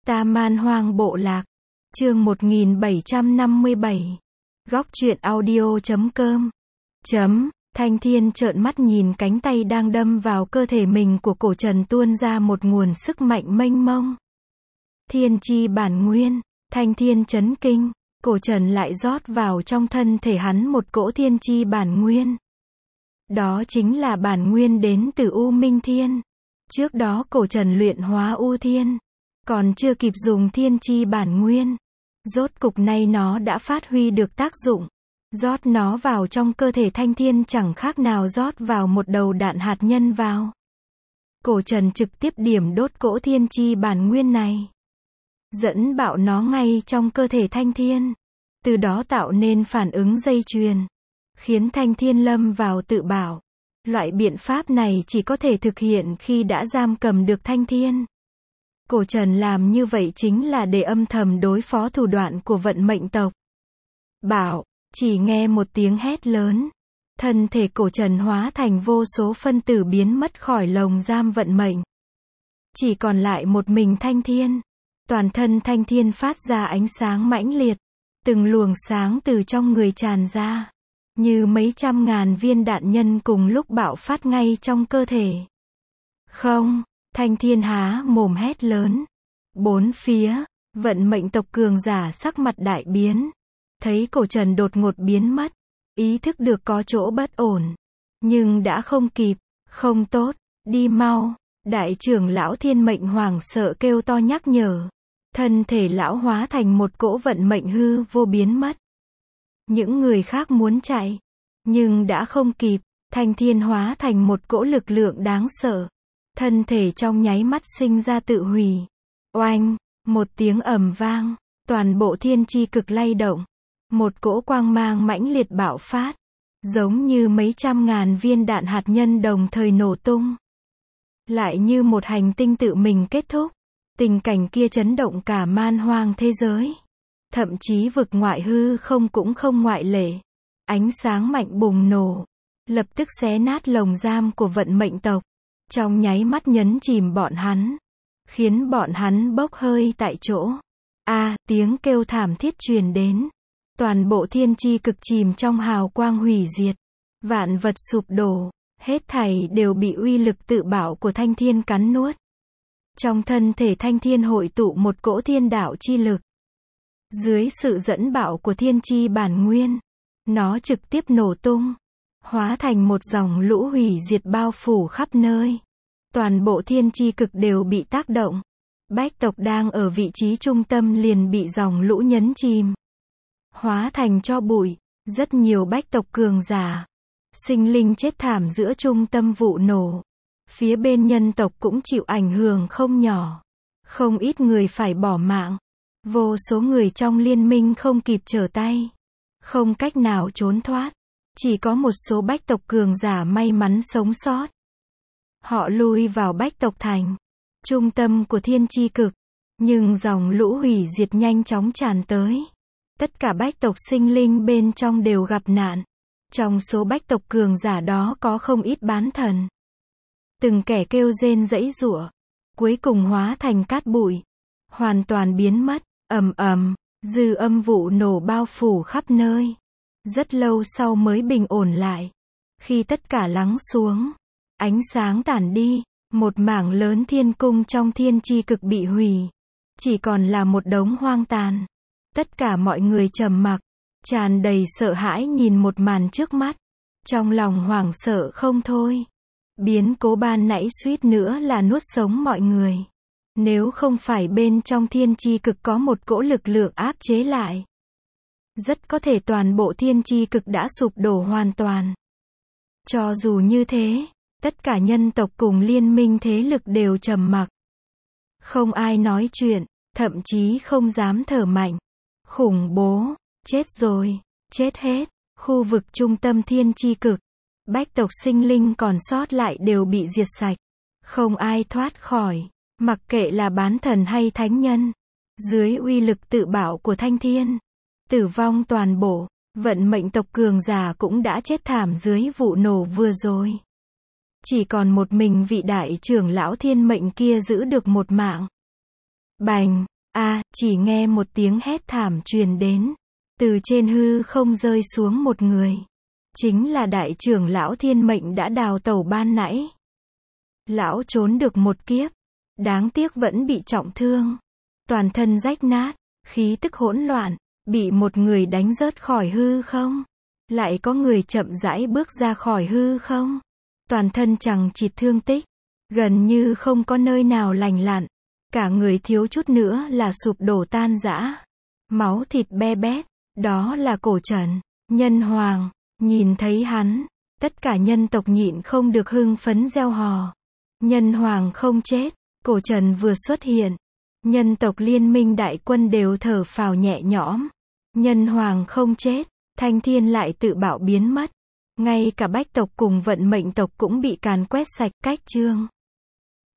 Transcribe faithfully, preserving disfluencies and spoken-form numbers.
Ta Man Hoang Bộ Lạc. Chương một nghìn bảy trăm năm mươi bảy. Góc truyện audio chấm com. Chấm. Thanh Thiên trợn mắt nhìn cánh tay đang đâm vào cơ thể mình của Cổ Trần tuôn ra một nguồn sức mạnh mênh mông. Thiên chi bản nguyên. Thanh Thiên chấn kinh. Cổ Trần lại rót vào trong thân thể hắn một cỗ thiên chi bản nguyên. Đó chính là bản nguyên đến từ U Minh Thiên. Trước đó Cổ Trần luyện hóa U Thiên, còn chưa kịp dùng thiên chi bản nguyên. Rốt cục nay nó đã phát huy được tác dụng. Rót nó vào trong cơ thể Thanh Thiên chẳng khác nào rót vào một đầu đạn hạt nhân vào. Cổ Trần trực tiếp điểm đốt cỗ thiên chi bản nguyên này, dẫn bạo nó ngay trong cơ thể Thanh Thiên. Từ đó tạo nên phản ứng dây chuyền, khiến Thanh Thiên lâm vào tự bảo. Loại biện pháp này chỉ có thể thực hiện khi đã giam cầm được Thanh Thiên. Cổ Trần làm như vậy chính là để âm thầm đối phó thủ đoạn của vận mệnh tộc. Bảo, chỉ nghe một tiếng hét lớn. Thân thể Cổ Trần hóa thành vô số phân tử biến mất khỏi lồng giam vận mệnh. Chỉ còn lại một mình Thanh Thiên. Toàn thân Thanh Thiên phát ra ánh sáng mãnh liệt. Từng luồng sáng từ trong người tràn ra, như mấy trăm ngàn viên đạn nhân cùng lúc bạo phát ngay trong cơ thể. Không, Thanh Thiên há mồm hét lớn. Bốn phía, vận mệnh tộc cường giả sắc mặt đại biến. Thấy Cổ Trần đột ngột biến mất, ý thức được có chỗ bất ổn. Nhưng đã không kịp, không tốt, đi mau. Đại trưởng lão Thiên Mệnh hoảng sợ kêu to nhắc nhở. Thân thể lão hóa thành một cỗ vận mệnh hư vô biến mất. Những người khác muốn chạy, nhưng đã không kịp. Thanh Thiên hóa thành một cỗ lực lượng đáng sợ. Thân thể trong nháy mắt sinh ra tự hủy. Oanh, một tiếng ầm vang, toàn bộ thiên chi cực lay động. Một cỗ quang mang mãnh liệt bạo phát, giống như mấy trăm ngàn viên đạn hạt nhân đồng thời nổ tung. Lại như một hành tinh tự mình kết thúc. Tình cảnh kia chấn động cả man hoang thế giới. Thậm chí vực ngoại hư không cũng không ngoại lệ. Ánh sáng mạnh bùng nổ, lập tức xé nát lồng giam của vận mệnh tộc. Trong nháy mắt nhấn chìm bọn hắn, khiến bọn hắn bốc hơi tại chỗ. A, à, tiếng kêu thảm thiết truyền đến. Toàn bộ thiên chi cực chìm trong hào quang hủy diệt. Vạn vật sụp đổ, hết thảy đều bị uy lực tự bảo của Thanh Thiên cắn nuốt. Trong thân thể Thanh Thiên hội tụ một cỗ thiên đạo chi lực. Dưới sự dẫn bảo của thiên chi bản nguyên, nó trực tiếp nổ tung, hóa thành một dòng lũ hủy diệt bao phủ khắp nơi. Toàn bộ thiên chi cực đều bị tác động. Bách tộc đang ở vị trí trung tâm liền bị dòng lũ nhấn chìm, hóa thành tro bụi. Rất nhiều bách tộc cường giả, sinh linh chết thảm giữa trung tâm vụ nổ. Phía bên nhân tộc cũng chịu ảnh hưởng không nhỏ. Không ít người phải bỏ mạng. Vô số người trong liên minh không kịp trở tay, không cách nào trốn thoát. Chỉ có một số bách tộc cường giả may mắn sống sót. Họ lui vào bách tộc thành, trung tâm của thiên chi cực. Nhưng dòng lũ hủy diệt nhanh chóng tràn tới. Tất cả bách tộc sinh linh bên trong đều gặp nạn. Trong số bách tộc cường giả đó có không ít bán thần. Từng kẻ kêu rên giãy giụa, cuối cùng hóa thành cát bụi, hoàn toàn biến mất. Ầm ầm, dư âm vụ nổ bao phủ khắp nơi. Rất lâu sau mới bình ổn lại. Khi tất cả lắng xuống, ánh sáng tản đi, một mảng lớn thiên cung trong thiên chi cực bị hủy, chỉ còn là một đống hoang tàn. Tất cả mọi người trầm mặc, tràn đầy sợ hãi nhìn một màn trước mắt, trong lòng hoảng sợ không thôi. Biến cố ban nãy suýt nữa là nuốt sống mọi người. Nếu không phải bên trong thiên chi cực có một cỗ lực lượng áp chế lại, rất có thể toàn bộ thiên chi cực đã sụp đổ hoàn toàn. Cho dù như thế, tất cả nhân tộc cùng liên minh thế lực đều trầm mặc. Không ai nói chuyện, thậm chí không dám thở mạnh. Khủng bố, chết rồi, chết hết. Khu vực trung tâm thiên chi cực, bách tộc sinh linh còn sót lại đều bị diệt sạch. Không ai thoát khỏi, mặc kệ là bán thần hay thánh nhân. Dưới uy lực tự bảo của Thanh Thiên, tử vong toàn bộ. Vận mệnh tộc cường giả cũng đã chết thảm dưới vụ nổ vừa rồi. Chỉ còn một mình vị đại trưởng lão Thiên Mệnh kia giữ được một mạng. Bành, A, chỉ nghe một tiếng hét thảm truyền đến. Từ trên hư không rơi xuống một người. Chính là đại trưởng lão Thiên Mệnh đã đào tẩu ban nãy. Lão trốn được một kiếp. Đáng tiếc vẫn bị trọng thương. Toàn thân rách nát, khí tức hỗn loạn, bị một người đánh rớt khỏi hư không. Lại có người chậm rãi bước ra khỏi hư không. Toàn thân chằng chịt thương tích. Gần như không có nơi nào lành lặn. Cả người thiếu chút nữa là sụp đổ tan rã. Máu thịt be bét. Đó là Cổ Trần. Nhân Hoàng. Nhìn thấy hắn. Tất cả nhân tộc nhịn không được hưng phấn reo hò. Nhân Hoàng không chết. Cổ Trần vừa xuất hiện. Nhân tộc liên minh đại quân đều thở phào nhẹ nhõm. Nhân Hoàng không chết. Thanh Thiên lại tự bạo biến mất. Ngay cả Bách tộc cùng Vận Mệnh tộc cũng bị càn quét sạch. Cách chương